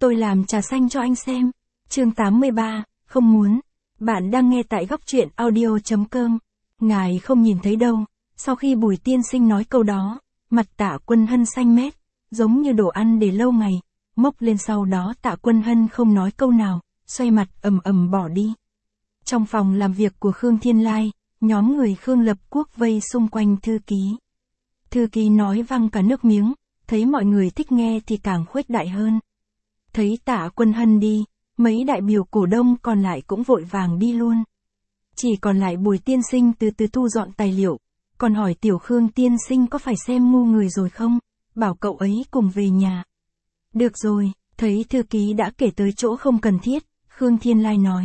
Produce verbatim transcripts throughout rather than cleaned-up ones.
Tôi làm trà xanh cho anh xem. Chương tám mươi ba, không muốn. Bạn đang nghe tại góc truyện audio.com. Ngài không nhìn thấy đâu. Sau khi Bùi tiên sinh nói câu đó, mặt Tạ Quân Hân xanh mét, giống như đồ ăn để lâu ngày, mốc lên. Sau đó Tạ Quân Hân không nói câu nào, xoay mặt ầm ầm bỏ đi. Trong phòng làm việc của Khương Thiên Lai, nhóm người Khương Lập Quốc vây xung quanh thư ký. Thư ký nói văng cả nước miếng, thấy mọi người thích nghe thì càng khuếch đại hơn. Thấy Tạ Quân Hân đi, mấy đại biểu cổ đông còn lại cũng vội vàng đi luôn. Chỉ còn lại Bùi tiên sinh từ từ thu dọn tài liệu, còn hỏi tiểu Khương tiên sinh có phải xem ngu người rồi không, bảo cậu ấy cùng về nhà. Được rồi, thấy thư ký đã kể tới chỗ không cần thiết, Khương Thiên Lai nói.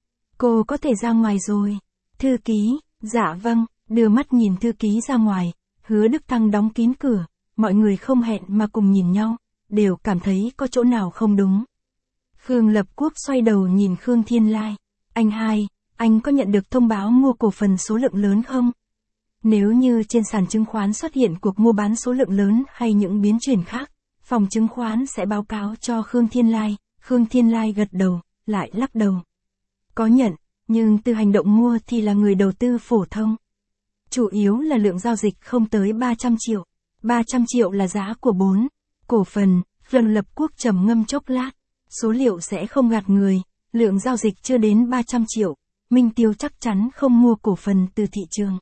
Cô có thể ra ngoài rồi. Thư ký, dạ vâng, đưa mắt nhìn thư ký ra ngoài, Hứa Đức Thăng đóng kín cửa, mọi người không hẹn mà cùng nhìn nhau, đều cảm thấy có chỗ nào không đúng. Khương Lập Quốc xoay đầu nhìn Khương Thiên Lai. Anh hai, anh có nhận được thông báo mua cổ phần số lượng lớn không? Nếu như trên sàn chứng khoán xuất hiện cuộc mua bán số lượng lớn hay những biến chuyển khác, phòng chứng khoán sẽ báo cáo cho Khương Thiên Lai. Khương Thiên Lai gật đầu, lại lắc đầu. Có nhận, nhưng từ hành động mua thì là người đầu tư phổ thông. Chủ yếu là lượng giao dịch không tới ba trăm triệu. ba trăm triệu là giá của bốn cổ phần. Khương Lập Quốc trầm ngâm chốc lát. Số liệu sẽ không gạt người, lượng giao dịch chưa đến ba trăm triệu. Minh Tiêu chắc chắn không mua cổ phần từ thị trường.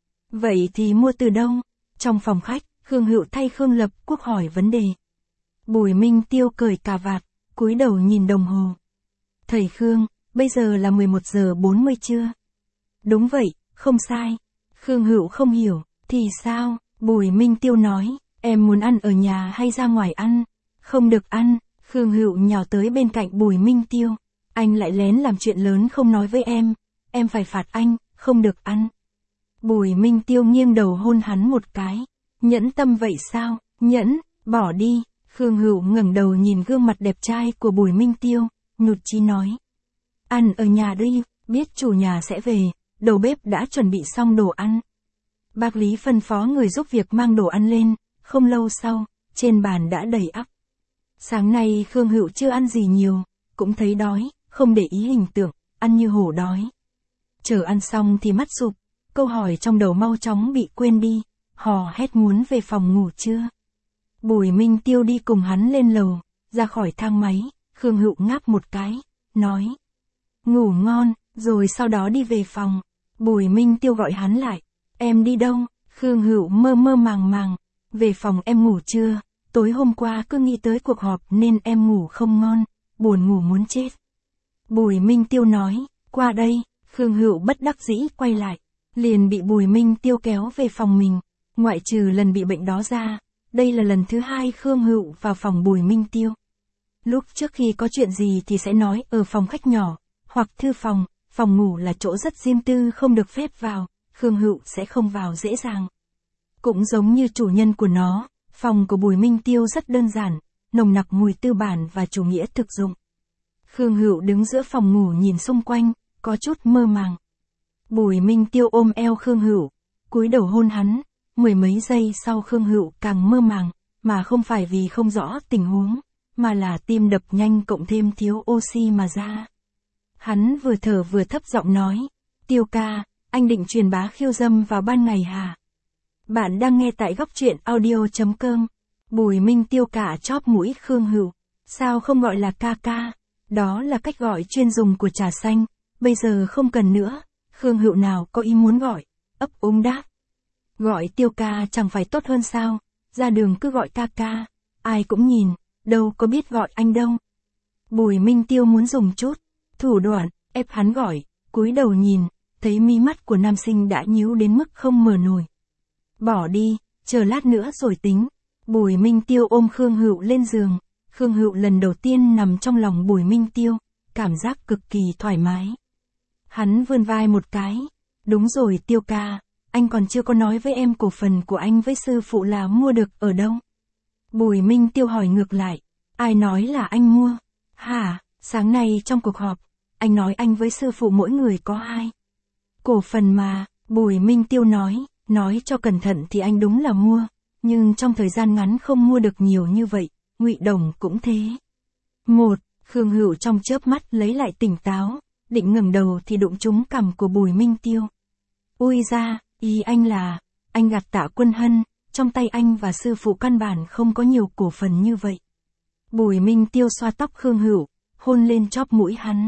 Vậy thì mua từ đâu? Trong phòng khách, Khương Hữu thay Khương Lập Quốc hỏi vấn đề. Bùi Minh Tiêu cởi cà vạt, cúi đầu nhìn đồng hồ. Thầy Khương, bây giờ là mười một giờ bốn mươi trưa. Đúng vậy, không sai. Khương Hữu không hiểu, thì sao? Bùi Minh Tiêu nói, em muốn ăn ở nhà hay ra ngoài ăn? Không được ăn. Khương Hữu nhào tới bên cạnh Bùi Minh Tiêu. Anh lại lén làm chuyện lớn không nói với em. Em phải phạt anh, không được ăn. Bùi Minh Tiêu nghiêng đầu hôn hắn một cái. Nhẫn tâm vậy sao? Nhẫn, bỏ đi. Khương Hữu ngẩng đầu nhìn gương mặt đẹp trai của Bùi Minh Tiêu, nhụt chí nói. Ăn ở nhà đi, biết chủ nhà sẽ về, đầu bếp đã chuẩn bị xong đồ ăn. Bác Lý phân phó người giúp việc mang đồ ăn lên, không lâu sau, trên bàn đã đầy ắp. Sáng nay Khương Hữu chưa ăn gì nhiều, cũng thấy đói, không để ý hình tượng, ăn như hổ đói. Chờ ăn xong thì mắt sụp, câu hỏi trong đầu mau chóng bị quên đi, hò hét muốn về phòng ngủ chưa. Bùi Minh Tiêu đi cùng hắn lên lầu, ra khỏi thang máy, Khương Hữu ngáp một cái, nói. Ngủ ngon, rồi sau đó đi về phòng. Bùi Minh Tiêu gọi hắn lại. Em đi đâu? Khương Hữu mơ mơ màng màng. Về phòng em ngủ chưa? Tối hôm qua cứ nghĩ tới cuộc họp nên em ngủ không ngon, buồn ngủ muốn chết. Bùi Minh Tiêu nói, qua đây. Khương Hữu bất đắc dĩ quay lại, liền bị Bùi Minh Tiêu kéo về phòng mình. Ngoại trừ lần bị bệnh đó ra, đây là lần thứ hai Khương Hữu vào phòng Bùi Minh Tiêu. Lúc trước khi có chuyện gì thì sẽ nói ở phòng khách nhỏ, hoặc thư phòng, phòng ngủ là chỗ rất riêng tư không được phép vào, Khương Hữu sẽ không vào dễ dàng. Cũng giống như chủ nhân của nó, phòng của Bùi Minh Tiêu rất đơn giản, nồng nặc mùi tư bản và chủ nghĩa thực dụng. Khương Hữu đứng giữa phòng ngủ nhìn xung quanh, có chút mơ màng. Bùi Minh Tiêu ôm eo Khương Hữu, cúi đầu hôn hắn, mười mấy giây sau Khương Hữu càng mơ màng, mà không phải vì không rõ tình huống, mà là tim đập nhanh cộng thêm thiếu oxy mà ra. Hắn vừa thở vừa thấp giọng nói, Tiêu ca, anh định truyền bá khiêu dâm vào ban ngày hả? Bạn đang nghe tại góc truyện audio.com. Bùi Minh Tiêu cả chóp mũi Khương Hữu. Sao không gọi là ca ca? Đó là cách gọi chuyên dùng của trà xanh, bây giờ không cần nữa. Khương Hữu nào có ý muốn gọi, ấp úng đáp. Gọi Tiêu ca chẳng phải tốt hơn sao? Ra đường cứ gọi ca ca, ai cũng nhìn, đâu có biết gọi anh đâu. Bùi Minh Tiêu muốn dùng chút thủ đoạn, ép hắn gọi, cúi đầu nhìn, thấy mí mắt của nam sinh đã nhíu đến mức không mở nổi. Bỏ đi, chờ lát nữa rồi tính. Bùi Minh Tiêu ôm Khương Hữu lên giường. Khương Hữu lần đầu tiên nằm trong lòng Bùi Minh Tiêu, cảm giác cực kỳ thoải mái. Hắn vươn vai một cái. Đúng rồi Tiêu ca, anh còn chưa có nói với em cổ phần của anh với sư phụ là mua được ở đâu. Bùi Minh Tiêu hỏi ngược lại. Ai nói là anh mua? Hả, sáng nay trong cuộc họp, anh nói anh với sư phụ mỗi người có hai cổ phần mà. Bùi Minh Tiêu nói, nói cho cẩn thận thì anh đúng là mua, nhưng trong thời gian ngắn không mua được nhiều như vậy, Ngụy Đồng cũng thế. Một, Khương Hữu trong chớp mắt lấy lại tỉnh táo, định ngẩng đầu thì đụng trúng cằm của Bùi Minh Tiêu. Ui ra, ý anh là, anh gạt Tạ Quân Hân, trong tay anh và sư phụ căn bản không có nhiều cổ phần như vậy. Bùi Minh Tiêu xoa tóc Khương Hữu, hôn lên chóp mũi hắn.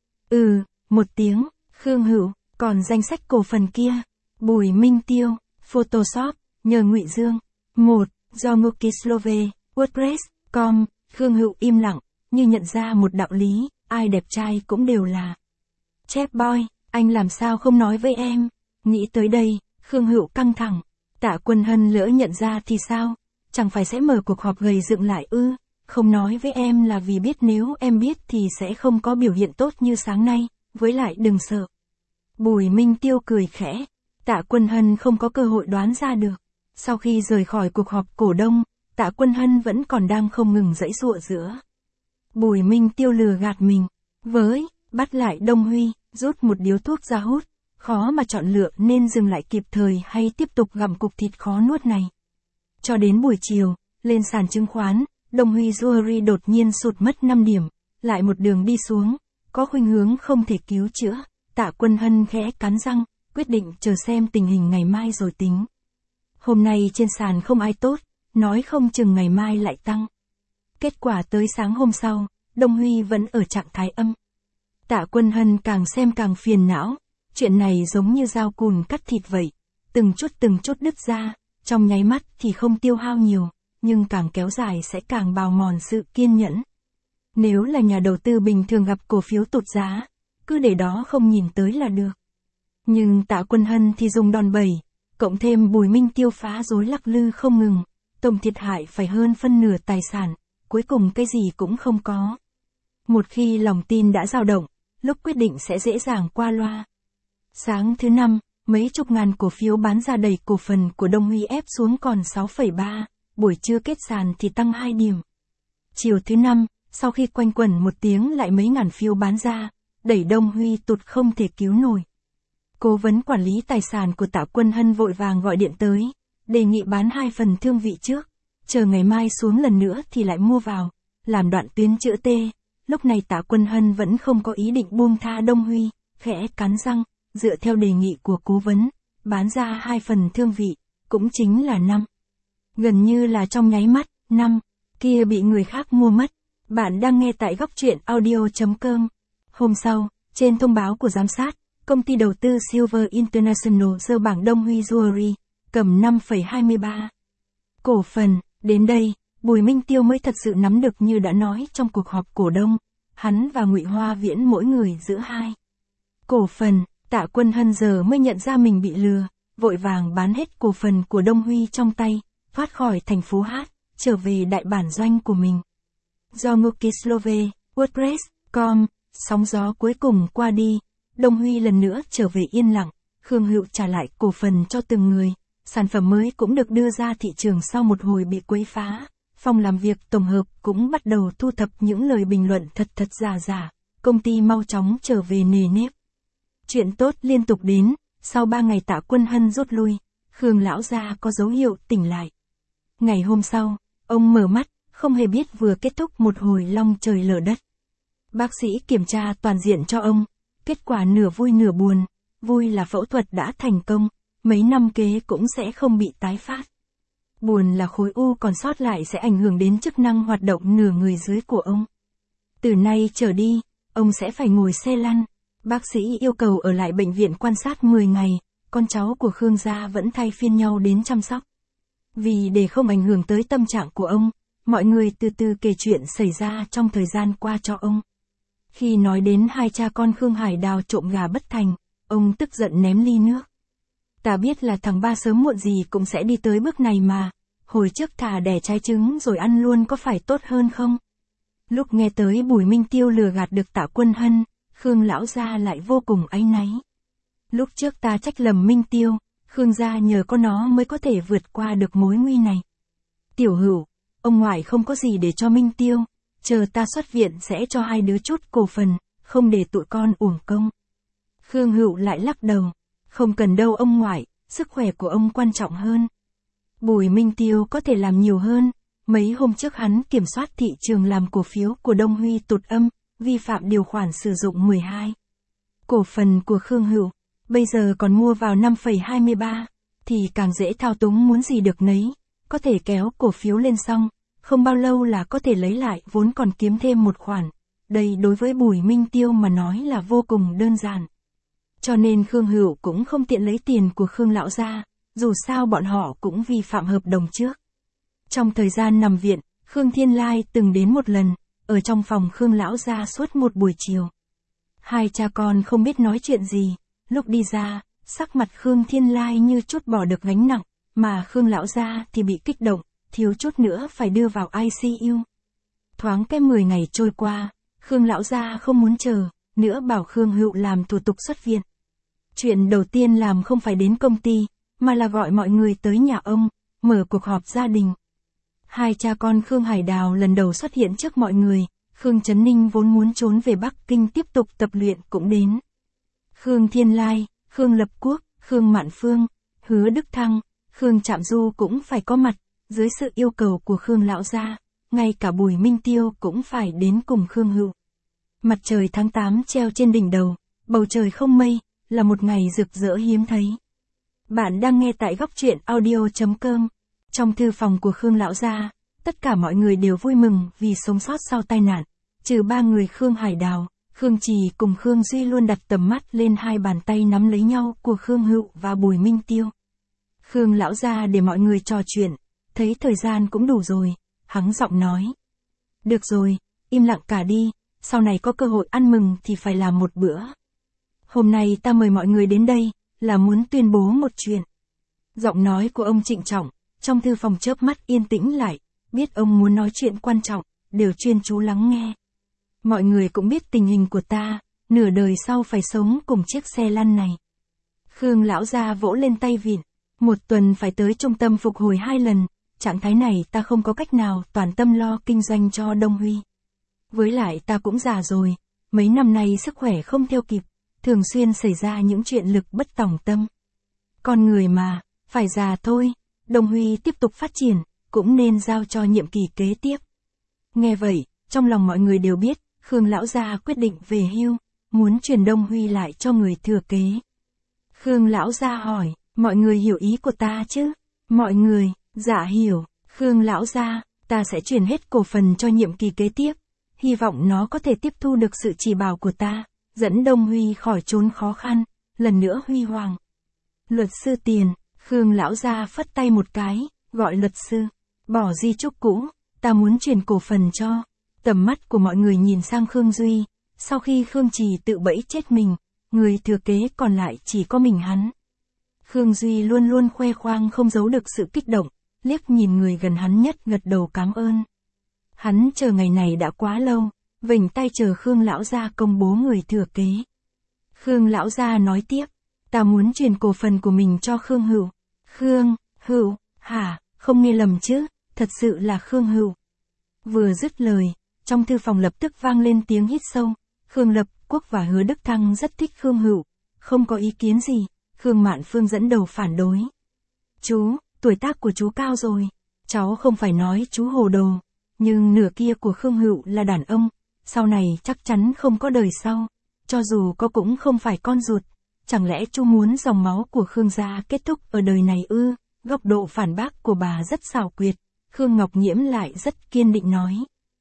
Ừ, một tiếng, Khương Hữu, còn danh sách cổ phần kia. Bùi Minh Tiêu, Photoshop, nhờ Ngụy Dương. Một, do Mukislove, WordPress, com, Khương Hữu im lặng, như nhận ra một đạo lý, ai đẹp trai cũng đều là chép boy, anh làm sao không nói với em. Nghĩ tới đây, Khương Hữu căng thẳng. Tạ Quân Hân lỡ nhận ra thì sao? Chẳng phải sẽ mở cuộc họp gầy dựng lại ư? Không nói với em là vì biết nếu em biết thì sẽ không có biểu hiện tốt như sáng nay, với lại đừng sợ. Bùi Minh Tiêu cười khẽ. Tạ Quân Hân không có cơ hội đoán ra được. Sau khi rời khỏi cuộc họp cổ đông, Tạ Quân Hân vẫn còn đang không ngừng giãy giụa giữa. Bùi Minh Tiêu lừa gạt mình. Với, bắt lại Đông Huy, rút một điếu thuốc ra hút. Khó mà chọn lựa nên dừng lại kịp thời hay tiếp tục gặm cục thịt khó nuốt này. Cho đến buổi chiều, lên sàn chứng khoán, Đông Huy Jewelry đột nhiên sụt mất năm điểm, lại một đường đi xuống, có khuynh hướng không thể cứu chữa. Tạ Quân Hân khẽ cắn răng, quyết định chờ xem tình hình ngày mai rồi tính. Hôm nay trên sàn không ai tốt, nói không chừng ngày mai lại tăng. Kết quả tới sáng hôm sau, Đông Huy vẫn ở trạng thái âm. Tạ Quân Hân càng xem càng phiền não, chuyện này giống như dao cùn cắt thịt vậy, từng chút từng chút đứt ra, trong nháy mắt thì không tiêu hao nhiều, nhưng càng kéo dài sẽ càng bào mòn sự kiên nhẫn. Nếu là nhà đầu tư bình thường gặp cổ phiếu tụt giá, cứ để đó không nhìn tới là được. Nhưng Tạ Quân Hân thì dùng đòn bẩy, cộng thêm Bùi Minh Tiêu phá rối lắc lư không ngừng, tổng thiệt hại phải hơn phân nửa tài sản, cuối cùng cái gì cũng không có. Một khi lòng tin đã dao động, lúc quyết định sẽ dễ dàng qua loa. Sáng thứ năm, mấy chục ngàn cổ phiếu bán ra đầy cổ phần của Đông Huy ép xuống còn sáu phẩy ba, buổi trưa kết sàn thì tăng hai điểm. Chiều thứ năm, sau khi quanh quẩn một tiếng lại mấy ngàn phiếu bán ra, đẩy Đông Huy tụt không thể cứu nổi. Cố vấn quản lý tài sản của Tạ Quân Hân vội vàng gọi điện tới, đề nghị bán hai phần thương vị trước, chờ ngày mai xuống lần nữa thì lại mua vào, làm đoạn tuyến chữa T. Lúc này Tạ Quân Hân vẫn không có ý định buông tha Đông Huy, khẽ cắn răng, dựa theo đề nghị của cố vấn, bán ra hai phần thương vị, cũng chính là năm. Gần như là trong nháy mắt, năm kia bị người khác mua mất. Bạn đang nghe tại góc truyện audio chấm com. Hôm sau, trên thông báo của giám sát, công ty đầu tư Silver International dơ bảng Đông Huy Jewelry, cầm năm phẩy hai mươi ba cổ phần. Đến đây, Bùi Minh Tiêu mới thật sự nắm được như đã nói trong cuộc họp cổ đông, hắn và Ngụy Hoa Viễn mỗi người giữ hai cổ phần. Tạ Quân Hân giờ mới nhận ra mình bị lừa, vội vàng bán hết cổ phần của Đông Huy trong tay, thoát khỏi thành phố Hát, trở về đại bản doanh của mình. Do Mukislove, WordPress, com, sóng gió cuối cùng qua đi, Đông Huy lần nữa trở về yên lặng, Khương Hữu trả lại cổ phần cho từng người, sản phẩm mới cũng được đưa ra thị trường sau một hồi bị quấy phá. Phòng làm việc tổng hợp cũng bắt đầu thu thập những lời bình luận thật thật giả giả, công ty mau chóng trở về nề nếp. Chuyện tốt liên tục đến, sau ba ngày Tạ Quân Hân rút lui, Khương lão gia có dấu hiệu tỉnh lại. Ngày hôm sau, ông mở mắt, không hề biết vừa kết thúc một hồi long trời lở đất. Bác sĩ kiểm tra toàn diện cho ông, kết quả nửa vui nửa buồn, vui là phẫu thuật đã thành công, mấy năm kế cũng sẽ không bị tái phát. Buồn là khối u còn sót lại sẽ ảnh hưởng đến chức năng hoạt động nửa người dưới của ông. Từ nay trở đi, ông sẽ phải ngồi xe lăn. Bác sĩ yêu cầu ở lại bệnh viện quan sát mười ngày, con cháu của Khương gia vẫn thay phiên nhau đến chăm sóc. Vì để không ảnh hưởng tới tâm trạng của ông, mọi người từ từ kể chuyện xảy ra trong thời gian qua cho ông. Khi nói đến hai cha con Khương Hải Đào trộm gà bất thành, ông tức giận ném ly nước. Ta biết là thằng ba sớm muộn gì cũng sẽ đi tới bước này mà, hồi trước thà đẻ trái trứng rồi ăn luôn có phải tốt hơn không? Lúc nghe tới Bùi Minh Tiêu lừa gạt được Tạ Quân Hân, Khương lão gia lại vô cùng áy náy. Lúc trước ta trách lầm Minh Tiêu, Khương gia nhờ có nó mới có thể vượt qua được mối nguy này. Tiểu Hữu, ông ngoại không có gì để cho Minh Tiêu, chờ ta xuất viện sẽ cho hai đứa chút cổ phần, không để tụi con uổng công. Khương Hữu lại lắc đầu, không cần đâu ông ngoại, sức khỏe của ông quan trọng hơn. Bùi Minh Tiêu có thể làm nhiều hơn, Mấy hôm trước hắn kiểm soát thị trường làm cổ phiếu của Đông Huy tụt âm, vi phạm điều khoản sử dụng mười hai. Cổ phần của Khương Hữu, bây giờ còn mua vào năm phẩy hai mươi ba, thì càng dễ thao túng muốn gì được nấy, có thể kéo cổ phiếu lên xong, không bao lâu là có thể lấy lại vốn còn kiếm thêm một khoản. Đây đối với Bùi Minh Tiêu mà nói là vô cùng đơn giản. Cho nên Khương Hữu cũng không tiện lấy tiền của Khương lão gia, dù sao bọn họ cũng vi phạm hợp đồng trước. Trong thời gian nằm viện, Khương Thiên Lai từng đến một lần, ở trong phòng Khương lão gia suốt một buổi chiều. Hai cha con không biết nói chuyện gì, lúc đi ra, sắc mặt Khương Thiên Lai như chút bỏ được gánh nặng, mà Khương lão gia thì bị kích động, thiếu chút nữa phải đưa vào i xê u. Thoáng cái mười ngày trôi qua, Khương lão gia không muốn chờ, nữa bảo Khương Hữu làm thủ tục xuất viện. Chuyện đầu tiên làm không phải đến công ty, mà là gọi mọi người tới nhà ông, mở cuộc họp gia đình. Hai cha con Khương Hải Đào lần đầu xuất hiện trước mọi người, Khương Trấn Ninh vốn muốn trốn về Bắc Kinh tiếp tục tập luyện cũng đến. Khương Thiên Lai, Khương Lập Quốc, Khương Mạn Phương, Hứa Đức Thăng, Khương Trạm Du cũng phải có mặt, dưới sự yêu cầu của Khương lão gia, ngay cả Bùi Minh Tiêu cũng phải đến cùng Khương Hữu. Mặt trời tháng tám treo trên đỉnh đầu, bầu trời không mây, là một ngày rực rỡ hiếm thấy. Bạn đang nghe tại góc truyện audio chấm com. Trong thư phòng của Khương lão gia, tất cả mọi người đều vui mừng vì sống sót sau tai nạn, trừ ba người Khương Hải Đào, Khương Trì cùng Khương Duy luôn đặt tầm mắt lên hai bàn tay nắm lấy nhau của Khương Hữu và Bùi Minh Tiêu. Khương lão gia để mọi người trò chuyện, thấy thời gian cũng đủ rồi, hắng giọng nói. Được rồi, im lặng cả đi, sau này có cơ hội ăn mừng thì phải làm một bữa. Hôm nay ta mời mọi người đến đây, là muốn tuyên bố một chuyện. Giọng nói của ông trịnh trọng, trong thư phòng chớp mắt yên tĩnh lại, biết ông muốn nói chuyện quan trọng, đều chuyên chú lắng nghe. Mọi người cũng biết tình hình của ta, nửa đời sau phải sống cùng chiếc xe lăn này. Khương lão gia vỗ lên tay vịn, một tuần phải tới trung tâm phục hồi hai lần, trạng thái này ta không có cách nào toàn tâm lo kinh doanh cho Đông Huy. Với lại ta cũng già rồi, mấy năm nay sức khỏe không theo kịp, thường xuyên xảy ra những chuyện lực bất tòng tâm. Con người mà, phải già thôi, Đông Huy tiếp tục phát triển, cũng nên giao cho nhiệm kỳ kế tiếp. Nghe vậy, trong lòng mọi người đều biết, Khương lão gia quyết định về hưu, muốn truyền Đông Huy lại cho người thừa kế. Khương lão gia hỏi, mọi người hiểu ý của ta chứ? Mọi người, dạ hiểu. Khương lão gia, ta sẽ truyền hết cổ phần cho nhiệm kỳ kế tiếp, hy vọng nó có thể tiếp thu được sự chỉ bảo của ta, dẫn Đông Huy khỏi chốn khó khăn, lần nữa huy hoàng. Luật sư Tiền, Khương lão gia phất tay một cái, gọi luật sư, bỏ di chúc cũ, ta muốn truyền cổ phần cho. Tầm mắt của mọi người nhìn sang Khương Duy, sau khi Khương Trì tự bẫy chết mình, người thừa kế còn lại chỉ có mình hắn. Khương Duy luôn luôn khoe khoang không giấu được sự kích động, liếc nhìn người gần hắn nhất gật đầu cảm ơn. Hắn chờ ngày này đã quá lâu, vểnh tay chờ Khương lão gia công bố người thừa kế. Khương lão gia nói tiếp, ta muốn truyền cổ phần của mình cho Khương Hữu. Khương, Hữu, hả, không nghe lầm chứ, thật sự là Khương Hữu. Vừa dứt lời, trong thư phòng lập tức vang lên tiếng hít sâu, Khương Lập Quốc và Hứa Đức Thăng rất thích Khương Hữu, không có ý kiến gì, Khương Mạn Phương dẫn đầu phản đối. Chú, tuổi tác của chú cao rồi, cháu không phải nói chú hồ đồ, nhưng nửa kia của Khương Hữu là đàn ông, sau này chắc chắn không có đời sau, cho dù có cũng không phải con ruột, chẳng lẽ chú muốn dòng máu của Khương gia kết thúc ở đời này ư? Góc độ phản bác của bà rất xảo quyệt, Khương Ngọc Nhiễm lại rất kiên định nói.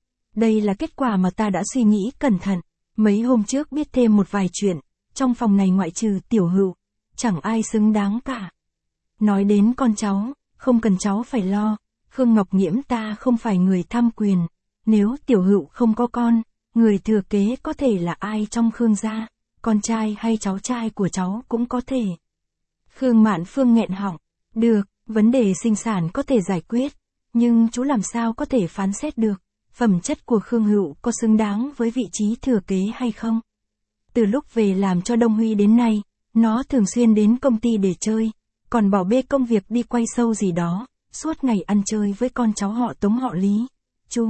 Đây là kết quả mà ta đã suy nghĩ cẩn thận, mấy hôm trước biết thêm một vài chuyện, trong phòng này ngoại trừ Tiểu Hữu, chẳng ai xứng đáng cả. Nói đến con cháu, không cần cháu phải lo, Khương Ngọc Nhiễm ta không phải người tham quyền, nếu Tiểu Hữu không có con, người thừa kế có thể là ai trong Khương gia, con trai hay cháu trai của cháu cũng có thể. Khương Mạn Phương nghẹn họng, được, vấn đề sinh sản có thể giải quyết, nhưng chú làm sao có thể phán xét được, phẩm chất của Khương Hữu có xứng đáng với vị trí thừa kế hay không? Từ lúc về làm cho Đông Huy đến nay, nó thường xuyên đến công ty để chơi, còn bỏ bê công việc đi quay show gì đó, suốt ngày ăn chơi với con cháu họ Tống họ Lý. Chú,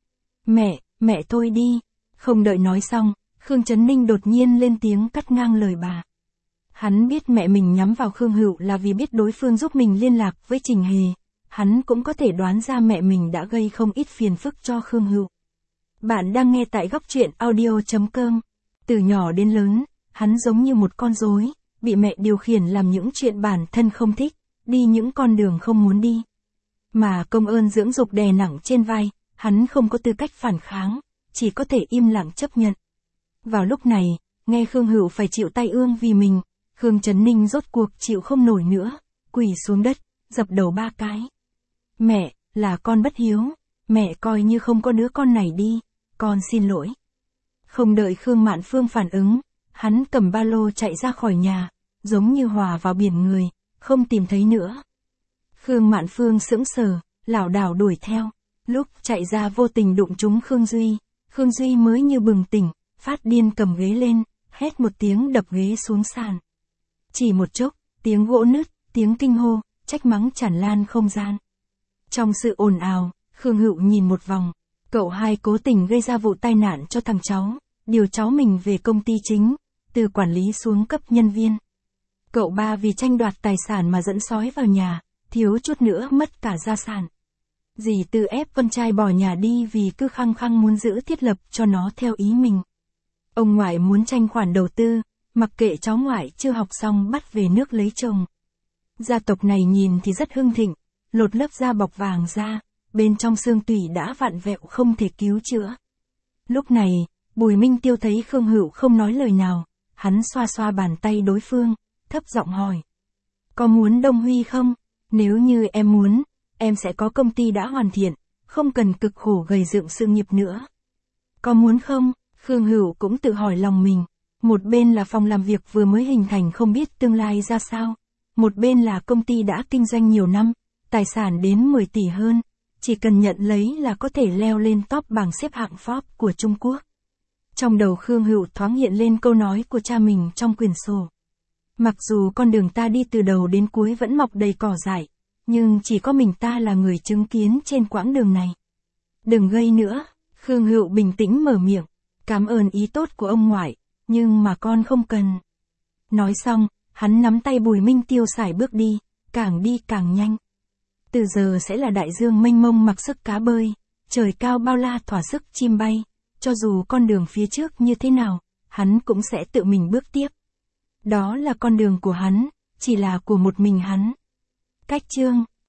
mẹ, mẹ thôi đi. Không đợi nói xong, Khương Trấn Ninh đột nhiên lên tiếng cắt ngang lời bà. Hắn biết mẹ mình nhắm vào Khương Hữu là vì biết đối phương giúp mình liên lạc với Trình Hề, hắn cũng có thể đoán ra mẹ mình đã gây không ít phiền phức cho Khương Hữu. Bạn đang nghe tại góc truyện audio.com. Từ nhỏ đến lớn, hắn giống như một con rối, bị mẹ điều khiển làm những chuyện bản thân không thích, đi những con đường không muốn đi. Mà công ơn dưỡng dục đè nặng trên vai, hắn không có tư cách phản kháng, chỉ có thể im lặng chấp nhận. Vào lúc này, nghe Khương Hữu phải chịu tai ương vì mình, Khương Trấn Ninh rốt cuộc chịu không nổi nữa, quỳ xuống đất, dập đầu ba cái. Mẹ, là con bất hiếu, mẹ coi như không có đứa con này đi, con xin lỗi. Không đợi Khương Mạn Phương phản ứng, hắn cầm ba lô chạy ra khỏi nhà, giống như hòa vào biển người, không tìm thấy nữa. Khương Mạn Phương sững sờ, lảo đảo đuổi theo, lúc chạy ra vô tình đụng trúng Khương Duy, Khương Duy mới như bừng tỉnh, phát điên cầm ghế lên, hét một tiếng đập ghế xuống sàn. Chỉ một chốc, tiếng gỗ nứt, tiếng kinh hô, trách mắng tràn lan không gian. Trong sự ồn ào, Khương Hữu nhìn một vòng, cậu hai cố tình gây ra vụ tai nạn cho thằng cháu, điều cháu mình về công ty chính, từ quản lý xuống cấp nhân viên. Cậu ba vì tranh đoạt tài sản mà dẫn sói vào nhà, thiếu chút nữa mất cả gia sản. Dì Tư ép con trai bỏ nhà đi vì cứ khăng khăng muốn giữ thiết lập cho nó theo ý mình. Ông ngoại muốn tranh khoản đầu tư, mặc kệ cháu ngoại chưa học xong bắt về nước lấy chồng. Gia tộc này nhìn thì rất hưng thịnh, lột lớp da bọc vàng ra, bên trong xương tủy đã vặn vẹo không thể cứu chữa. Lúc này, Bùi Minh Tiêu thấy Khương Hữu không nói lời nào, hắn xoa xoa bàn tay đối phương, thấp giọng hỏi. Có muốn Đông Huy không? Nếu như em muốn, em sẽ có công ty đã hoàn thiện, không cần cực khổ gầy dựng sự nghiệp nữa. Có muốn không? Khương Hữu cũng tự hỏi lòng mình. Một bên là phòng làm việc vừa mới hình thành không biết tương lai ra sao. Một bên là công ty đã kinh doanh nhiều năm, tài sản đến mười tỷ hơn. Chỉ cần nhận lấy là có thể leo lên top bảng xếp hạng Forbes của Trung Quốc. Trong đầu Khương Hữu thoáng hiện lên câu nói của cha mình trong quyển sổ. Mặc dù con đường ta đi từ đầu đến cuối vẫn mọc đầy cỏ dại, nhưng chỉ có mình ta là người chứng kiến trên quãng đường này. Đừng gây nữa, Khương Hữu bình tĩnh mở miệng, cảm ơn ý tốt của ông ngoại, nhưng mà con không cần. Nói xong, hắn nắm tay Bùi Minh Tiêu sải bước đi, càng đi càng nhanh. Từ giờ sẽ là đại dương mênh mông mặc sức cá bơi, trời cao bao la thỏa sức chim bay, cho dù con đường phía trước như thế nào, hắn cũng sẽ tự mình bước tiếp. Đó là con đường của hắn, chỉ là của một mình hắn. Cách chương